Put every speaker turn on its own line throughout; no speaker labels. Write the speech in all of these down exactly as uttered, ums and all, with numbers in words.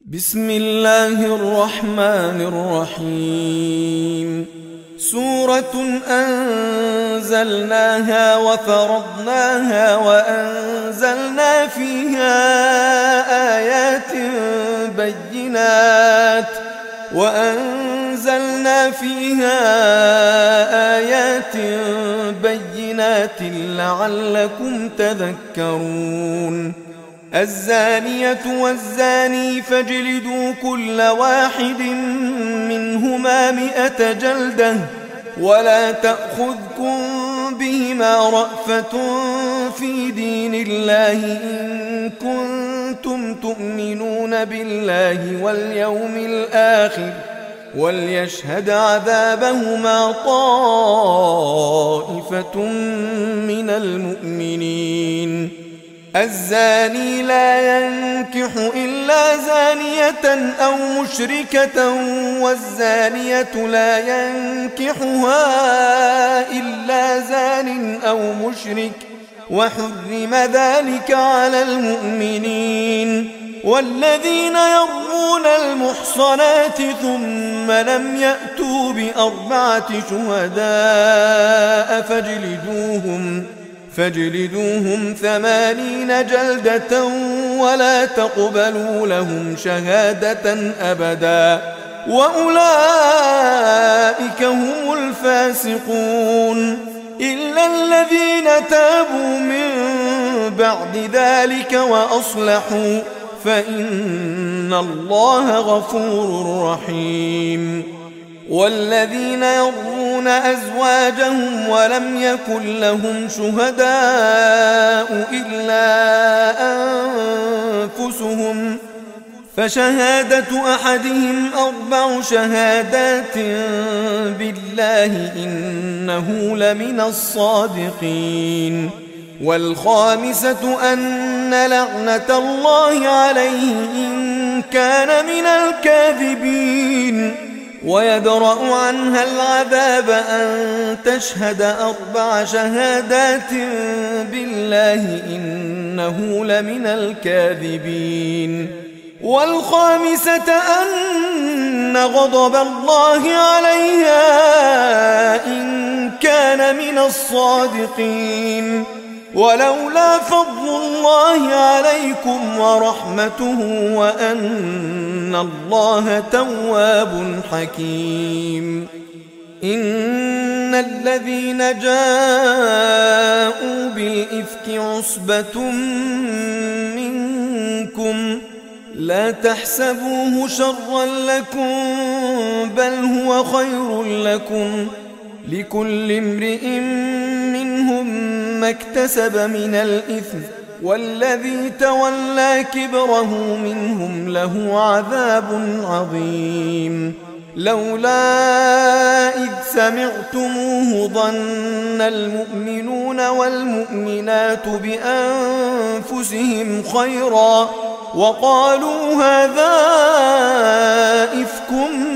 بسم الله الرحمن الرحيم. سورة أنزلناها وفرضناها وأنزلنا فيها آيات بينات وأنزلنا فيها آيات بينات لعلكم تذكرون. الزانية والزاني فاجلدوا كل واحد منهما مئة جلدة ولا تأخذكم بهما رأفة في دين الله إن كنتم تؤمنون بالله واليوم الآخر وليشهد عذابهما طائفة من المؤمنين. الزاني لا ينكح إلا زانية أو مشركة والزانية لا ينكحها إلا زان أو مشرك وحرم ذلك على المؤمنين. والذين يرمون المحصنات ثم لم يأتوا بأربعة شهداء فاجلدوهم فاجلدوهم ثمانين جلدة ولا تقبلوا لهم شهادة أبدا وأولئك هم الفاسقون. إلا الذين تابوا من بعد ذلك وأصلحوا فإن الله غفور رحيم. والذين يرمون أزواجهم ولم يكن لهم شهداء إلا أنفسهم فشهادة أحدهم أربع شهادات بالله إنه لمن الصادقين. والخامسة أن لعنة الله عليه إن كان من الكاذبين. ويدرأ عنها العذاب أن تشهد أربع شهادات بالله إنه لمن الكاذبين. والخامسة أن غضب الله عليها إن كان من الصادقين. ولولا فضل الله عليكم ورحمته وأن الله تواب حكيم. إن الذين جاءوا بالإفك عصبة منكم لا تحسبوه شرا لكم بل هو خير لكم لكل امرئ منهم ما اكتسب من الإثم والذي تولى كبره منهم له عذاب عظيم. لولا إذ سمعتموه ظن المؤمنون والمؤمنات بأنفسهم خيرا وقالوا هذا إفك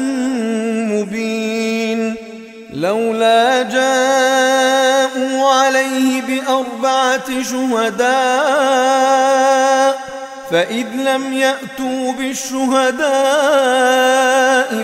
مبين. لولا جاءوا عليه بأربعة شهداء فإذ لم يأتوا بالشهداء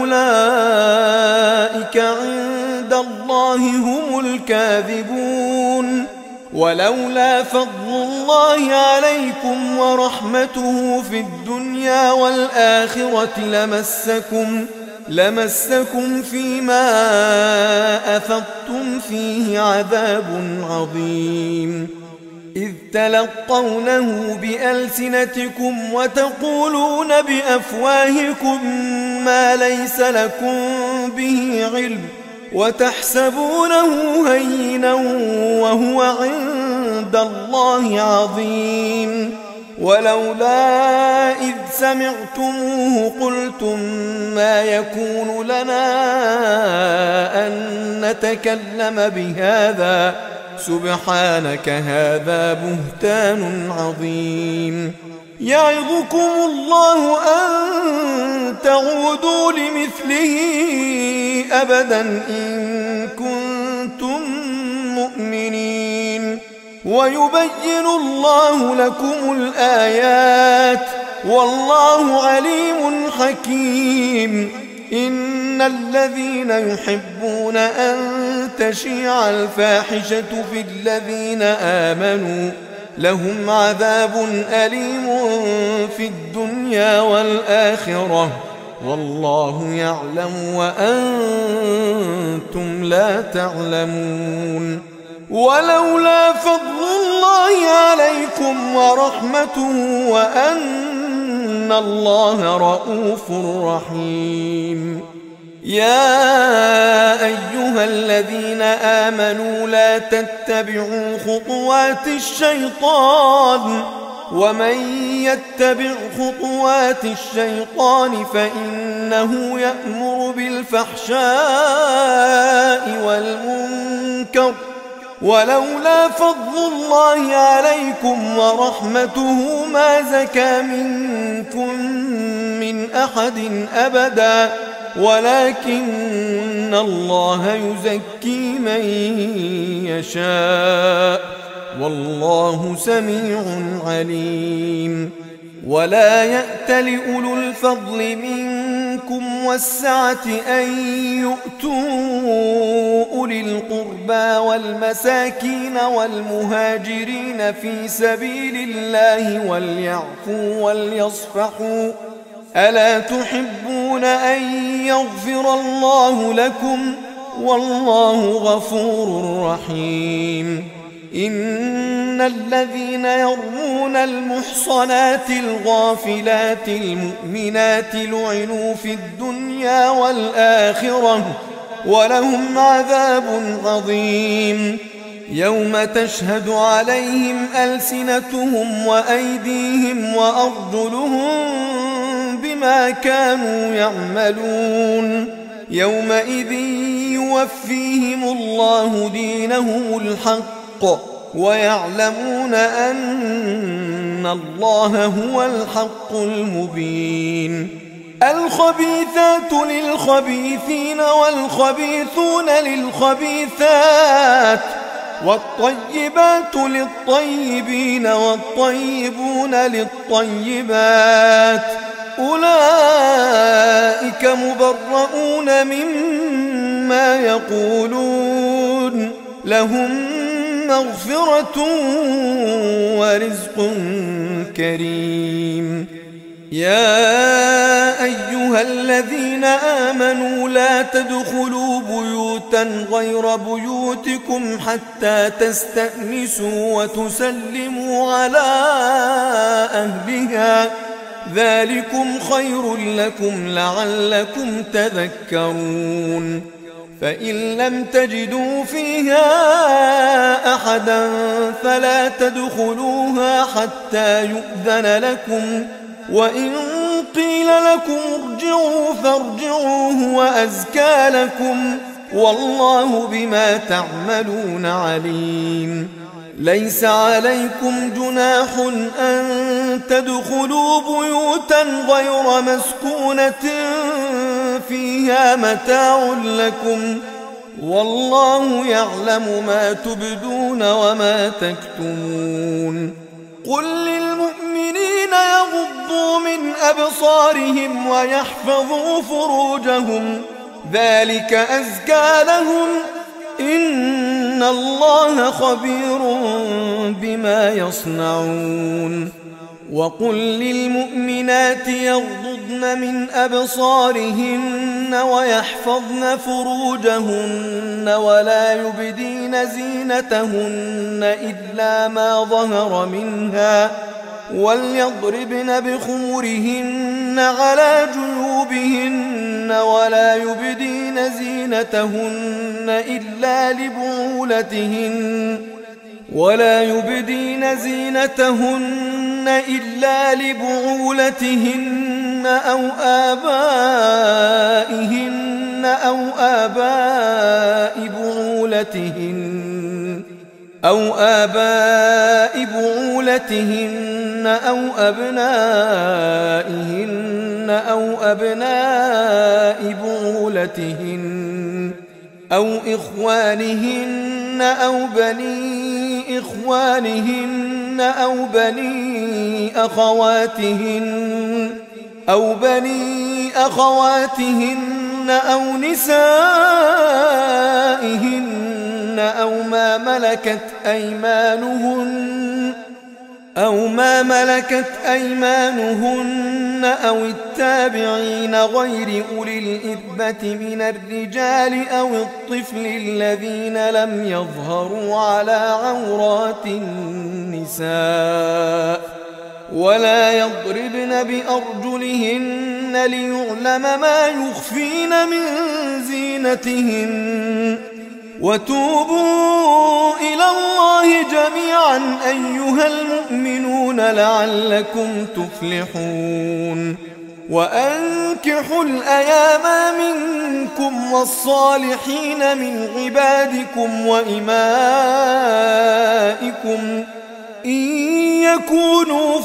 فأولئك عند الله هم الكاذبون. ولولا فضل الله عليكم ورحمته في الدنيا والآخرة لمسكم لمسكم فيما أفضتم فيه عذاب عظيم. إذ تلقونه بألسنتكم وتقولون بأفواهكم ما ليس لكم به علم وتحسبونه هينا وهو عند الله عظيم. ولولا إذ سمعتموه قلتم ما يكون لنا أن نتكلم بهذا سبحانك هذا بهتان عظيم. يعظكم الله أن تعودوا لمثله أبدا إن كنتم مؤمنين. ويبين الله لكم الآيات والله عليم حكيم. إن الذين يحبون أن تشيع الفاحشة في الذين آمنوا لهم عذاب أليم في الدنيا والآخرة والله يعلم وأنتم لا تعلمون. ولولا فضل الله عليكم ورحمته وأن الله رؤوف رحيم. يا أيها الذين آمنوا لا تتبعوا خطوات الشيطان ومن يتبع خطوات الشيطان فإنه يأمر بالفحشاء والمنكر ولولا فضل الله عليكم ورحمته ما زكى منكم من أحد أبدا ولكن الله يزكي من يشاء والله سميع عليم. ولا يأتل أولو الفضل منكم والسعة أن يؤتوا أولي القربى والمساكين والمهاجرين في سبيل الله وليعفوا وليصفحوا ألا تحبون أن يغفر الله لكم والله غفور رحيم. إن الذين يرمون المحصنات الغافلات المؤمنات لعنوا في الدنيا والآخرة ولهم عذاب عظيم. يوم تشهد عليهم ألسنتهم وأيديهم وأرجلهم بما كانوا يعملون يومئذ يوفيهم الله دينهم الحق ويعلمون أن الله هو الحق المبين. الخبيثات للخبيثين والخبيثون للخبيثات والطيبات للطيبين والطيبون للطيبات أولئك مبرؤون مما يقولون لهم مغفرة ورزق كريم. يا أيها الذين آمنوا لا تدخلوا بيوتا غير بيوتكم حتى تستأنسوا وتسلموا على أهلها ذلكم خير لكم لعلكم تذكرون. فإن لم تجدوا فيها أحدا فلا تدخلوها حتى يؤذن لكم وإن قيل لكم ارجعوا فارجعوا هو أزكى لكم والله بما تعملون عليم. ليس عليكم جناح أن تدخلوا بيوتا غير مسكونة فيها متاع لكم والله يعلم ما تبدون وما تكتمون. قل للمؤمنين يغضوا من أبصارهم ويحفظوا فروجهم ذلك أزكى لهم إن الله خبير بما يصنعون. وقل للمؤمنات يغضضن من أبصارهن ويحفظن فروجهن ولا يبدين زينتهن إلا ما ظهر منها وليضربن بخمرهن على جيوبهن ولا يبدين زينتهن إلا لبعولتهن ولا يبدين زينتهن إلا لبعولتهن أو آبائهن أو آباء بعولتهن أو آباء بعولتهن أو أبنائهن أو أبناء بعولتهن أو إخوانهن أو بني إخوانهن أو بني أخواتهن أو بني أخواتهن أو نسائهن أو ما ملكت أيمانهن أو ما ملكت أيمانهن أو التابعين غير أولي الإربة من الرجال أو الطفل الذين لم يظهروا على عورات النساء ولا يضربن بأرجلهن ليعلم ما يخفين من زينتهن وتوبوا إلى الله جميعا أيها المؤمنون لعلكم تفلحون وأنكحوا الأيام منكم والصالحين من عبادكم وإمائكم إن يكونوا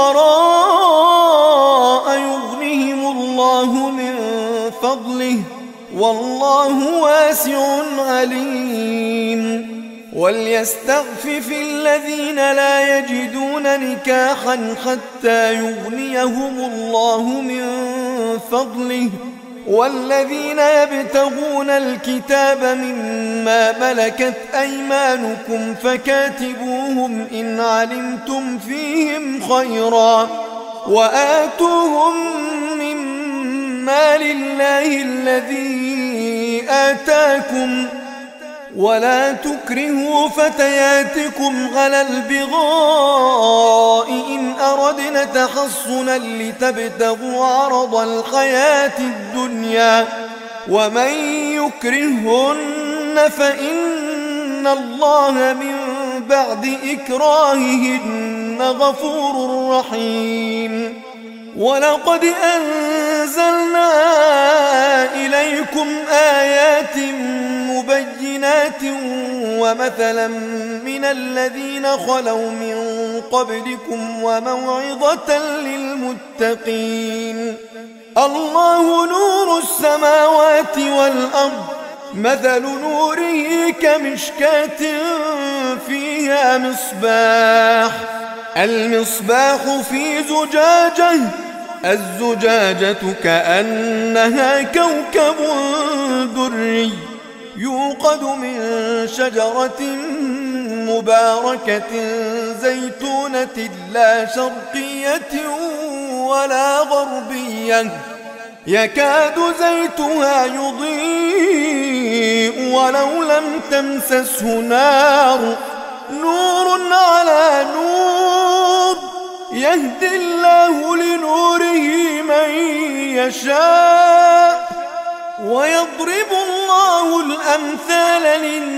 فقراء يغنهم الله من فضله والله واسع عليم وليستعفف الذين لا يجدون نكاحا حتى يغنيهم الله من فضله والذين يبتغون الكتاب مما ملكت أيمانكم فكاتبوهم إن علمتم فيهم خيرا وآتوهم مما لله الذي آتاكم ولا تكرهوا فتياتكم على البغاء إن أردنا تحصنا لتبتغوا عرض الحياة الدنيا ومن يكرهن فإن الله من بعد إكراههن غفور رحيم ولقد أنزلنا إليكم آيات مبينات ومثلا من الذين خلوا من قبلكم وموعظة للمتقين الله نور السماوات والأرض مثل نوره كمشكاة فيها مصباح المصباح في زجاجة الزجاجة كأنها كوكب دري يوقد من شجرة مباركة زيتونة لا شرقية ولا غربية يكاد زيتها يضيء ولو لم تمسسه نار نور على نور يهدي الله لنوره من يشاء ويضرب الله الأمثال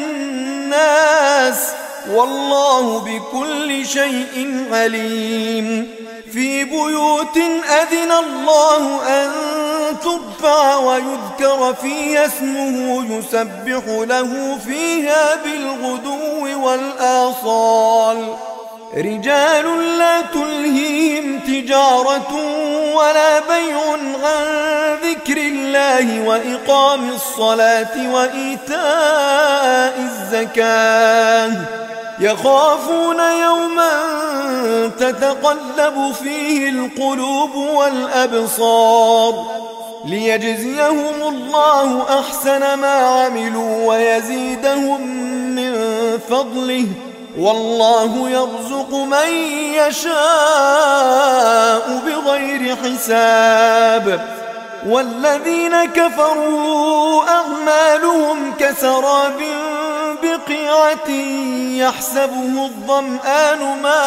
للناس والله بكل شيء عليم في بيوت أذن الله أن ترفع ويذكر فيها اسمه يسبح له فيها بالغدو والآصال رجال لا تلهيهم تجارة ولا بيع عن ذكر الله وإقام الصلاة وإيتاء الزكاة يخافون يوما تتقلب فيه القلوب والأبصار ليجزيهم الله أحسن ما عملوا ويزيدهم من فضله والله يرزق من يشاء بغير حساب والذين كفروا أعمالهم كسراب بقيعة يحسبه الظمآن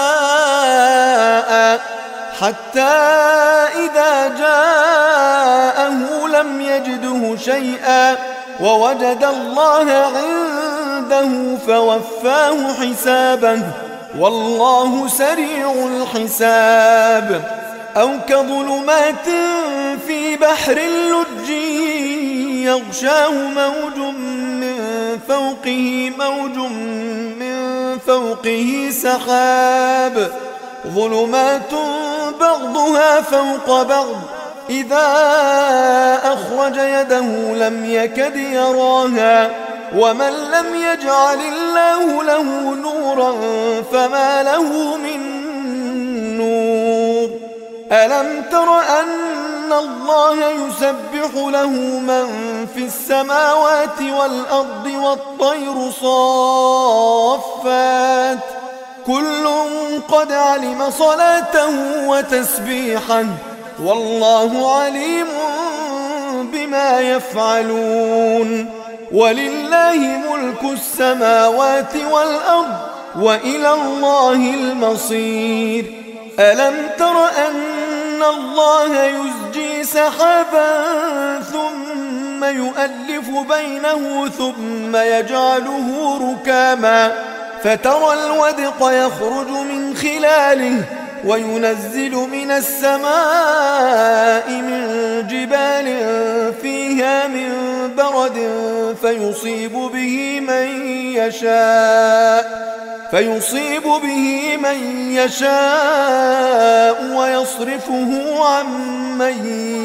ماء حتى إذا جاءه لم يجده شيئا ووجد الله عنده فوفاه حسابه والله سريع الحساب أو كظلمات في بحر اللج يغشاه موج من فوقه موج من فوقه سحاب ظلمات بعضها فوق بعض إذا أخرج يده لم يكد يراها ومن لم يجعل الله له نورا فما له من نور ألم تر أن الله يسبح له من في السماوات والأرض والطير صافات كل قد علم صلاته وتسبيحه والله عليم بما يفعلون ولله ملك السماوات والأرض وإلى الله المصير ألم تر أن الله يزجي سحابا ثم يؤلف بينه ثم يجعله ركاما فترى الودق يخرج من خلاله وينزل من السماء من جبال فيها من برد فيصيب به من يشاء فيصيب به من يشاء ويصرفه عن من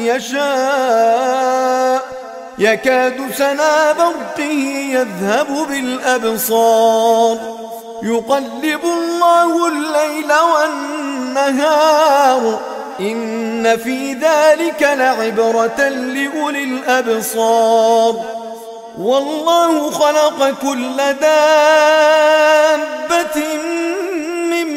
يشاء يكاد سنا برقه يذهب بالأبصار يقلب الله الليل والنهار إن في ذلك لعبرة لأولي الأبصار والله خلق كل دابة من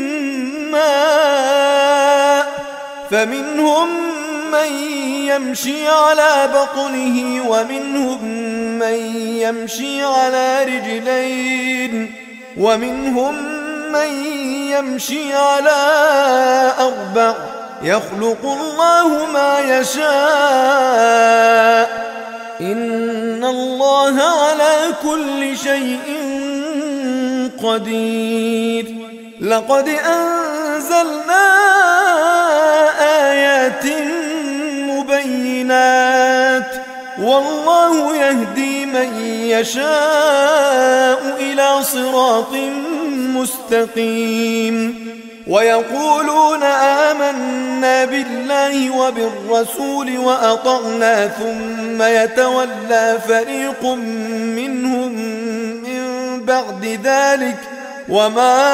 ماء فمنهم من يمشي على بطنه ومنهم من يمشي على رجلين ومنهم من يمشي على أربع يخلق الله ما يشاء إن الله على كل شيء قدير لقد أنزلنا آيات مبينات والله يهدي من يشاء إلى صراط مستقيم ويقولون آمنا بالله وبالرسول وأطعنا ثم يتولى فريق منهم من بعد ذلك وما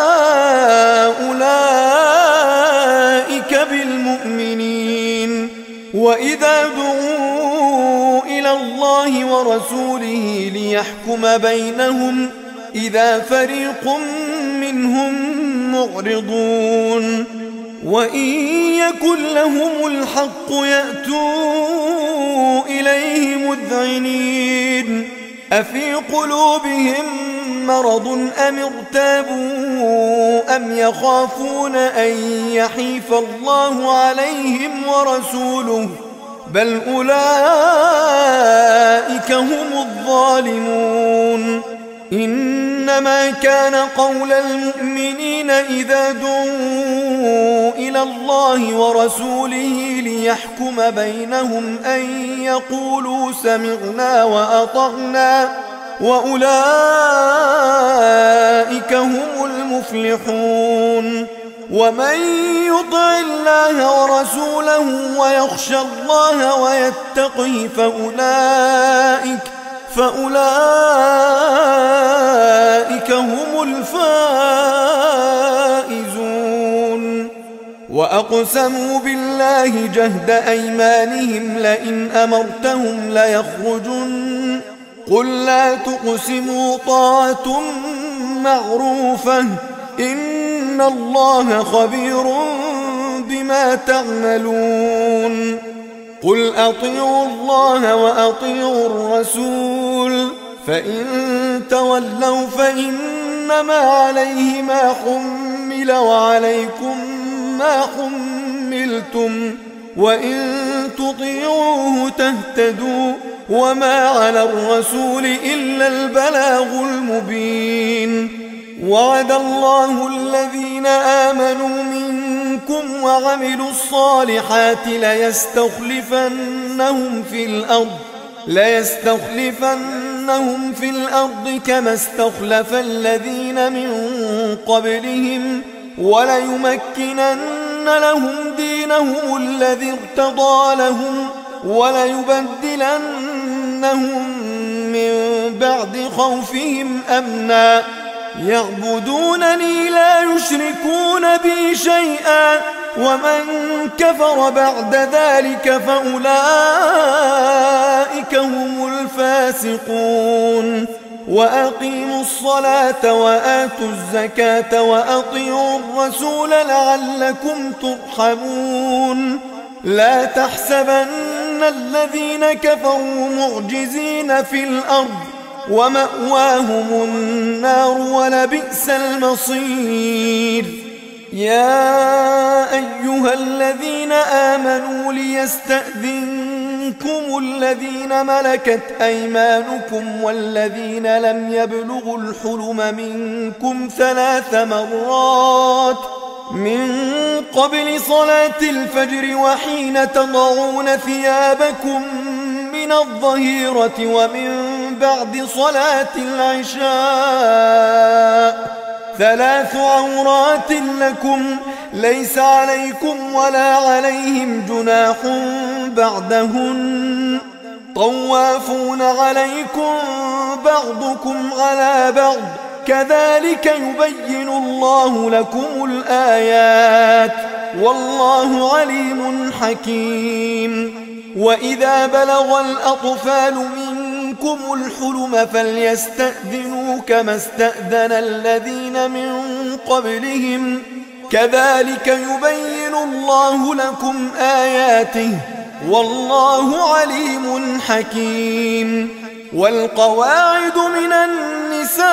أولئك بالمؤمنين وإذا دعوا إلى الله ورسوله ليحكم بينهم إذا فريق منهم معرضون وإن يكن لهم الحق يأتوا إليه مذعنين أفي قلوبهم مرض أم ارتابوا أم يخافون أن يحيف الله عليهم ورسوله بل أولئك هم الظالمون إنما كان قول المؤمنين إذا دعوا إلى الله ورسوله ليحكم بينهم أن يقولوا سمعنا وأطعنا وأولئك هم المفلحون ومن يطع الله ورسوله ويخشى الله ويتقه فأولئك فأولئك هم الفائزون وأقسموا بالله جهد أيمانهم لئن أمرتهم ليخرجن قل لا تقسموا طاعة معروفة إن الله خبير بما تعملون قل أطيعوا الله وأطيعوا الرسول فإن تولوا فإنما عليه ما حمل وعليكم ما حملتم وإن تطيعوه تهتدوا وما على الرسول إلا البلاغ المبين وعد الله الذين آمنوا منكم وعملوا الصالحات ليستخلفنهم في الأرض ليستخلفنهم في الأرض كما استخلف الذين من قبلهم وليمكنن لهم دينهم الذي ارتضى لهم وليبدلنهم من بعد خوفهم أمنا يعبدونني لا يشركون بي شيئا ومن كفر بعد ذلك فأولئك هم الفاسقون وأقيموا الصلاة وآتوا الزكاة وأطيعوا الرسول لعلكم ترحمون لا تحسبن الذين كفروا معجزين في الأرض ومأواهم النار ولبئس المصير يا أيها الذين آمنوا ليستأذنكم الذين ملكت أيمانكم والذين لم يبلغوا الحلم منكم ثلاث مرات من قبل صلاة الفجر وحين تضعون ثيابكم من الظهيرة ومن بعد صلاة العشاء ثلاث عورات لكم ليس عليكم ولا عليهم جناح بعدهن طوافون عليكم بعضكم على بعض كذلك يبين الله لكم الآيات والله عليم حكيم وإذا بلغ الأطفال منكم الحلم فليستأذنوا كما استأذن الذين من قبلهم كذلك يبين الله لكم آياته والله عليم حكيم والقواعد من النساء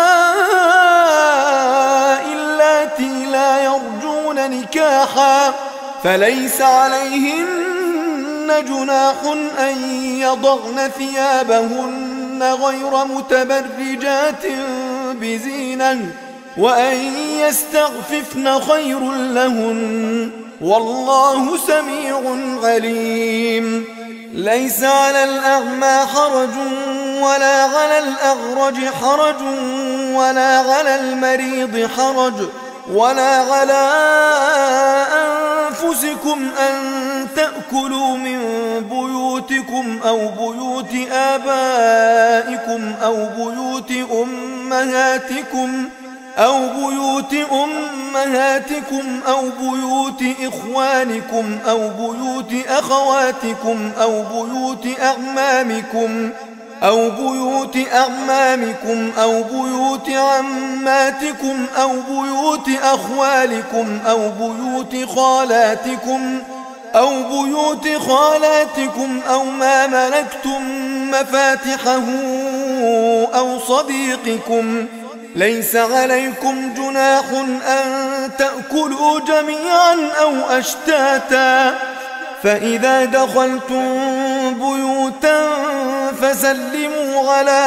اللاتي لا يرجون نكاحا فليس عليهن جناح أن يضعن ثيابهن غير متبرجات بزينة وأن يستعففن خير لهن والله سميع عليم ليس على الأعمى حرج ولا على الأعرج حرج ولا على المريض حرج ولا على أنفسكم أن تأكلوا من بيوتكم أو بيوت آبائكم أو بيوت أمهاتكم أو بيوت أمهاتكم أو بيوت إخوانكم أو بيوت أخواتكم أو بيوت أعمامكم أو بيوت أعمامكم أو بيوت عماتكم أو بيوت أخوالكم أو بيوت خالاتكم أو بيوت خالاتكم أو ما ملكتم مفاتحه أو صديقكم ليس عليكم جناح أن تأكلوا جميعا أو أشتاتا فإذا دخلتم بيوتا فسلموا على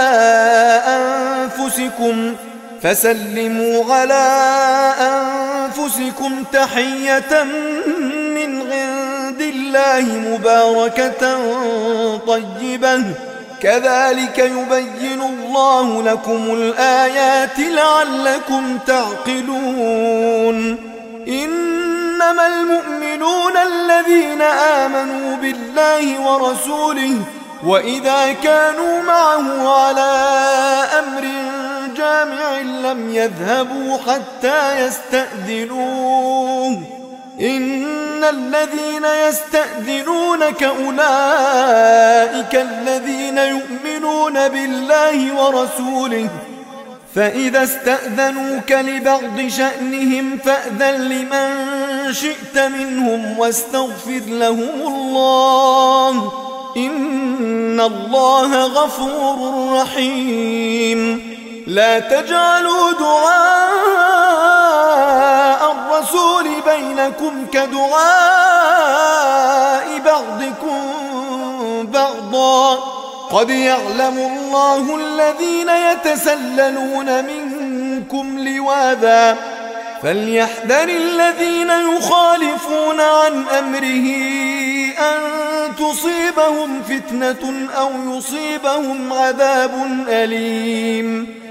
أنفسكم فسلموا على أنفسكم تحية من عند الله مباركة طيبة كذلك يبين الله لكم الآيات لعلكم تعقلون إنما المؤمنون الذين آمنوا بالله ورسوله وإذا كانوا معه على أمر جامع لم يذهبوا حتى يستأذنوه إن الذين يستأذنونك أولئك الذين يؤمنون بالله ورسوله فإذا استأذنوك لبعض شأنهم فأذن لمن شئت منهم واستغفر لهم الله إن الله غفور رحيم لا تجعلوا دعاء الرسول بينكم كدعاء بعضكم بعضا قد يعلم الله الذين يتسللون منكم لواذا فليحذر الذين يخالفون عن أمره أن تصيبهم فتنة أو يصيبهم عذاب أليم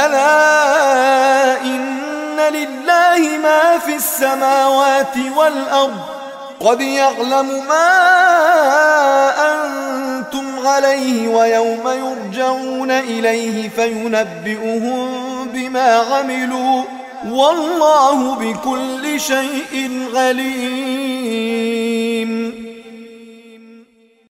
ألا إن لله ما في السماوات والأرض قد يعلم ما أنتم عليه ويوم يرجعون إليه فينبئهم بما عملوا والله بكل شيء عليم.